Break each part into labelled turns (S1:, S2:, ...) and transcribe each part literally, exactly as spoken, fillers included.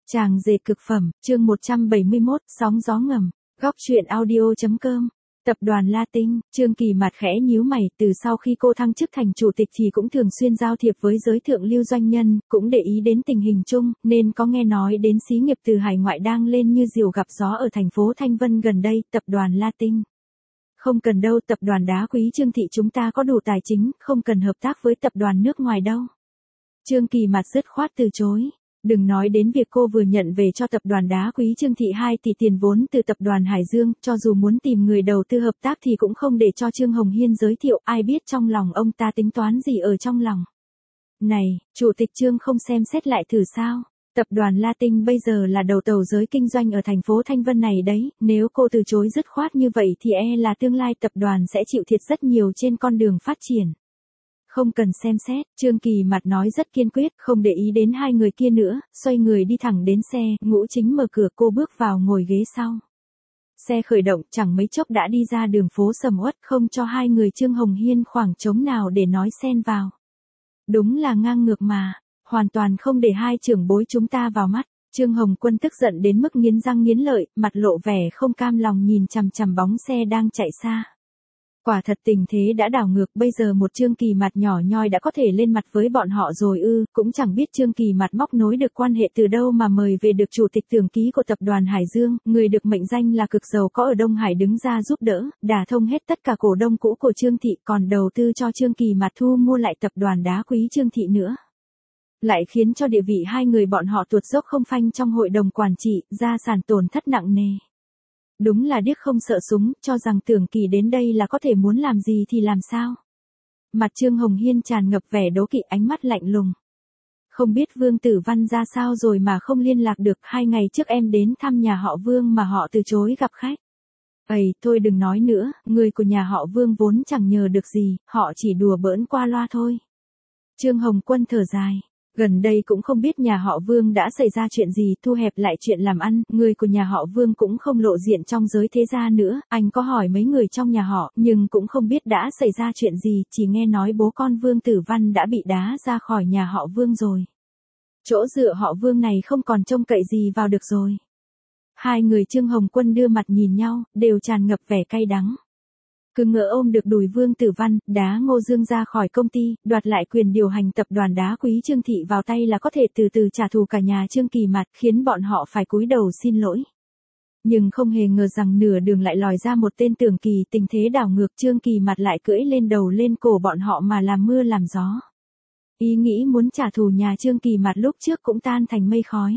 S1: Chàng rể cực phẩm, chương một trăm bảy mươi mốt, sóng gió ngầm, góc truyện audio.com. Tập đoàn La Tinh, Trương Kỳ mặt khẽ nhíu mày, từ sau khi cô thăng chức thành chủ tịch thì cũng thường xuyên giao thiệp với giới thượng lưu doanh nhân, cũng để ý đến tình hình chung, nên có nghe nói đến xí nghiệp từ hải ngoại đang lên như diều gặp gió ở thành phố Thanh Vân gần đây, tập đoàn La Tinh. Không cần đâu, tập đoàn đá quý Trương thị chúng ta có đủ tài chính, không cần hợp tác với tập đoàn nước ngoài đâu. Trương Kỳ mặt dứt khoát từ chối. Đừng nói đến việc cô vừa nhận về cho tập đoàn đá quý Trương thị hai tỷ tiền vốn từ tập đoàn Hải Dương, cho dù muốn tìm người đầu tư hợp tác thì cũng không để cho Trương Hồng Hiên giới thiệu, ai biết trong lòng ông ta tính toán gì ở trong lòng. Này, chủ tịch Trương không xem xét lại thử sao? Tập đoàn La Tinh bây giờ là đầu tàu giới kinh doanh ở thành phố Thanh Vân này đấy, nếu cô từ chối dứt khoát như vậy thì e là tương lai tập đoàn sẽ chịu thiệt rất nhiều trên con đường phát triển. Không cần xem xét, Trương Kỳ mặt nói rất kiên quyết, không để ý đến hai người kia nữa, xoay người đi thẳng đến xe, Ngũ Chính mở cửa, cô bước vào ngồi ghế sau. Xe khởi động, chẳng mấy chốc đã đi ra đường phố sầm uất, không cho hai người Trương Hồng Hiên khoảng trống nào để nói xen vào. Đúng là ngang ngược mà, hoàn toàn không để hai trưởng bối chúng ta vào mắt. Trương Hồng Quân tức giận đến mức nghiến răng nghiến lợi, mặt lộ vẻ không cam lòng nhìn chằm chằm bóng xe đang chạy xa. Quả thật tình thế đã đảo ngược, bây giờ một Trương Kỳ mặt nhỏ nhoi đã có thể lên mặt với bọn họ rồi ư, cũng chẳng biết Trương Kỳ mặt móc nối được quan hệ từ đâu mà mời về được chủ tịch tưởng ký của tập đoàn Hải Dương, người được mệnh danh là cực giàu có ở Đông Hải đứng ra giúp đỡ, đả thông hết tất cả cổ đông cũ của Trương thị, còn đầu tư cho Trương Kỳ mặt thu mua lại tập đoàn đá quý Trương thị nữa. Lại khiến cho địa vị hai người bọn họ tuột dốc không phanh trong hội đồng quản trị, gia sản tổn thất nặng nề. Đúng là điếc không sợ súng, cho rằng Tưởng Kỳ đến đây là có thể muốn làm gì thì làm sao. Mặt Trương Hồng Hiên tràn ngập vẻ đố kỵ, ánh mắt lạnh lùng. Không biết Vương Tử Văn ra sao rồi mà không liên lạc được, hai ngày trước em đến thăm nhà họ Vương mà họ từ chối gặp khách. Ây, thôi đừng nói nữa, người của nhà họ Vương vốn chẳng nhờ được gì, họ chỉ đùa bỡn qua loa thôi. Trương Hồng Quân thở dài. Gần đây cũng không biết nhà họ Vương đã xảy ra chuyện gì, thu hẹp lại chuyện làm ăn, người của nhà họ Vương cũng không lộ diện trong giới thế gia nữa, anh có hỏi mấy người trong nhà họ, nhưng cũng không biết đã xảy ra chuyện gì, chỉ nghe nói bố con Vương Tử Văn đã bị đá ra khỏi nhà họ Vương rồi. Chỗ dựa họ Vương này không còn trông cậy gì vào được rồi. Hai người Trương Hồng Quân đưa mặt nhìn nhau, đều tràn ngập vẻ cay đắng. Cứ ngỡ ôm được đùi Vương Tử Văn, đá Ngô Dương ra khỏi công ty, đoạt lại quyền điều hành tập đoàn đá quý Trương thị vào tay là có thể từ từ trả thù cả nhà Trương Kỳ mặt, khiến bọn họ phải cúi đầu xin lỗi. Nhưng không hề ngờ rằng nửa đường lại lòi ra một tên Tưởng Kỳ, tình thế đảo ngược, Trương Kỳ mặt lại cưỡi lên đầu lên cổ bọn họ mà làm mưa làm gió. Ý nghĩ muốn trả thù nhà Trương Kỳ mặt lúc trước cũng tan thành mây khói.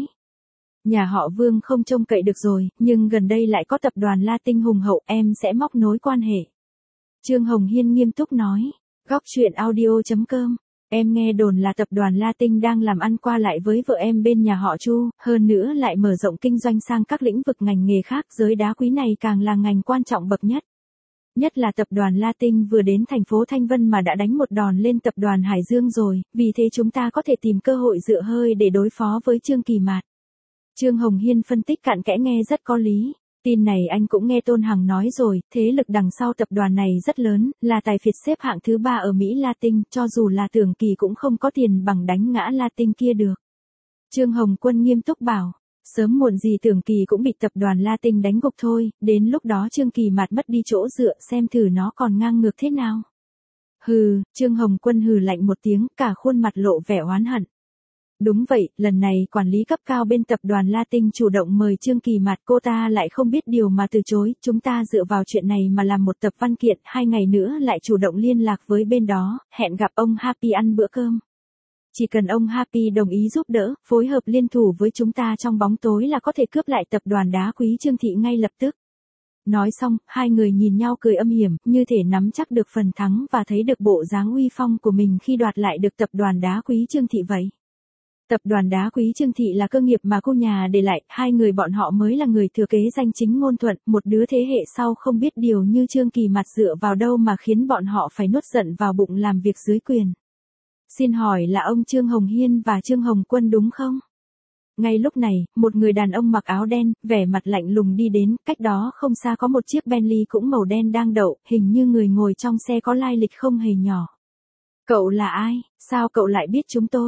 S1: Nhà họ Vương không trông cậy được rồi, nhưng gần đây lại có tập đoàn La Tinh hùng hậu, em sẽ móc nối quan hệ. Trương Hồng Hiên nghiêm túc nói, góc truyện audio.com, em nghe đồn là tập đoàn La Tinh đang làm ăn qua lại với vợ em bên nhà họ Chu, hơn nữa lại mở rộng kinh doanh sang các lĩnh vực ngành nghề khác, giới đá quý này càng là ngành quan trọng bậc nhất. Nhất là tập đoàn La Tinh vừa đến thành phố Thanh Vân mà đã đánh một đòn lên tập đoàn Hải Dương rồi, vì thế chúng ta có thể tìm cơ hội dựa hơi để đối phó với Trương Kỳ Mạt. Trương Hồng Hiên phân tích cặn kẽ nghe rất có lý. Tin này anh cũng nghe Tôn Hằng nói rồi, thế lực đằng sau tập đoàn này rất lớn, là tài phiệt xếp hạng thứ ba ở Mỹ Latin, cho dù là Tưởng Kỳ cũng không có tiền bằng đánh ngã Latin kia được. Trương Hồng Quân nghiêm túc bảo, sớm muộn gì Tưởng Kỳ cũng bị tập đoàn Latin đánh gục thôi, đến lúc đó Trương Kỳ mặt mất đi chỗ dựa, xem thử nó còn ngang ngược thế nào. Hừ, Trương Hồng Quân hừ lạnh một tiếng, cả khuôn mặt lộ vẻ oán hận. Đúng vậy, lần này quản lý cấp cao bên tập đoàn La Tinh chủ động mời Trương Kỳ mặt, cô ta lại không biết điều mà từ chối, chúng ta dựa vào chuyện này mà làm một tập văn kiện, hai ngày nữa lại chủ động liên lạc với bên đó, hẹn gặp ông Happy ăn bữa cơm. Chỉ cần ông Happy đồng ý giúp đỡ, phối hợp liên thủ với chúng ta trong bóng tối là có thể cướp lại tập đoàn đá quý Trương thị ngay lập tức. Nói xong, hai người nhìn nhau cười âm hiểm, như thể nắm chắc được phần thắng và thấy được bộ dáng uy phong của mình khi đoạt lại được tập đoàn đá quý Trương thị vậy. Tập đoàn đá quý Trương thị là cơ nghiệp mà cô nhà để lại, hai người bọn họ mới là người thừa kế danh chính ngôn thuận, một đứa thế hệ sau không biết điều như Trương Kỳ mặt dựa vào đâu mà khiến bọn họ phải nuốt giận vào bụng làm việc dưới quyền. Xin hỏi là ông Trương Hồng Hiên và Trương Hồng Quân đúng không? Ngay lúc này, một người đàn ông mặc áo đen, vẻ mặt lạnh lùng đi đến, cách đó không xa có một chiếc Bentley cũng màu đen đang đậu, hình như người ngồi trong xe có lai lịch không hề nhỏ. Cậu là ai, sao cậu lại biết chúng tôi?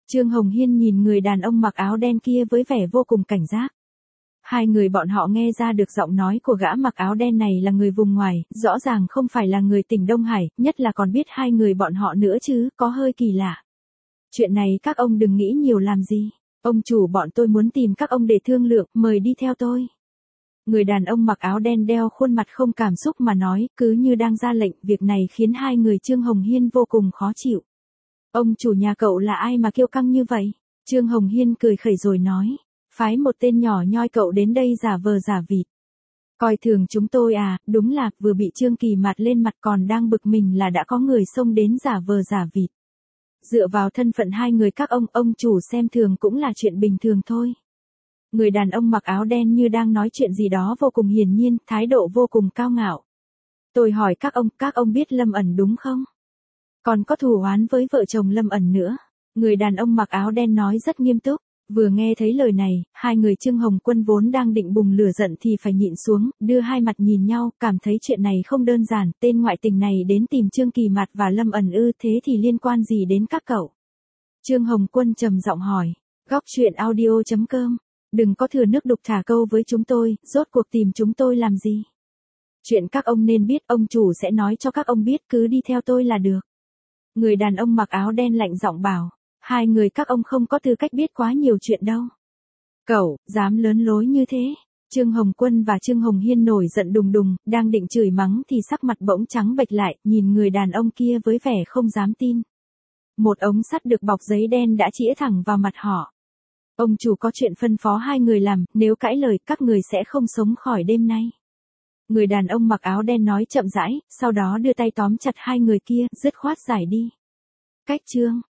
S1: Trương Hồng Hiên nhìn người đàn ông mặc áo đen kia với vẻ vô cùng cảnh giác. Hai người bọn họ nghe ra được giọng nói của gã mặc áo đen này là người vùng ngoài, rõ ràng không phải là người tỉnh Đông Hải, nhất là còn biết hai người bọn họ nữa chứ, có hơi kỳ lạ. Chuyện này các ông đừng nghĩ nhiều làm gì. Ông chủ bọn tôi muốn tìm các ông để thương lượng, mời đi theo tôi. Người đàn ông mặc áo đen đeo khuôn mặt không cảm xúc mà nói, cứ như đang ra lệnh, việc này khiến hai người Trương Hồng Hiên vô cùng khó chịu. Ông chủ nhà cậu là ai mà kiêu căng như vậy? Trương Hồng Hiên cười khẩy rồi nói, phái một tên nhỏ nhoi cậu đến đây giả vờ giả vịt. Coi thường chúng tôi à, đúng là, vừa bị Trương Kỳ Mạt lên mặt còn đang bực mình là đã có người xông đến giả vờ giả vịt. Dựa vào thân phận hai người các ông, ông chủ xem thường cũng là chuyện bình thường thôi. Người đàn ông mặc áo đen như đang nói chuyện gì đó vô cùng hiển nhiên, thái độ vô cùng cao ngạo. Tôi hỏi các ông, các ông biết Lâm ẩn đúng không? Còn có thù oán với vợ chồng Lâm ẩn nữa. Người đàn ông mặc áo đen nói rất nghiêm túc. Vừa nghe thấy lời này, hai người Trương Hồng Quân vốn đang định bùng lửa giận thì phải nhịn xuống, đưa hai mặt nhìn nhau, cảm thấy chuyện này không đơn giản, tên ngoại tình này đến tìm Trương Kỳ Mạt và Lâm ẩn ư, thế thì liên quan gì đến các cậu? Trương Hồng Quân trầm giọng hỏi, góc truyện audio chấm com, đừng có thừa nước đục thả câu với chúng tôi, rốt cuộc tìm chúng tôi làm gì? Chuyện các ông nên biết, ông chủ sẽ nói cho các ông biết, cứ đi theo tôi là được. Người đàn ông mặc áo đen lạnh giọng bảo. Hai người các ông không có tư cách biết quá nhiều chuyện đâu. Cậu, dám lớn lối như thế. Trương Hồng Quân và Trương Hồng Hiên nổi giận đùng đùng, đang định chửi mắng thì sắc mặt bỗng trắng bệch lại, nhìn người đàn ông kia với vẻ không dám tin. Một ống sắt được bọc giấy đen đã chĩa thẳng vào mặt họ. Ông chủ có chuyện phân phó hai người làm, nếu cãi lời các người sẽ không sống khỏi đêm nay. Người đàn ông mặc áo đen nói chậm rãi, sau đó đưa tay tóm chặt hai người kia, dứt khoát giải đi. Cách chương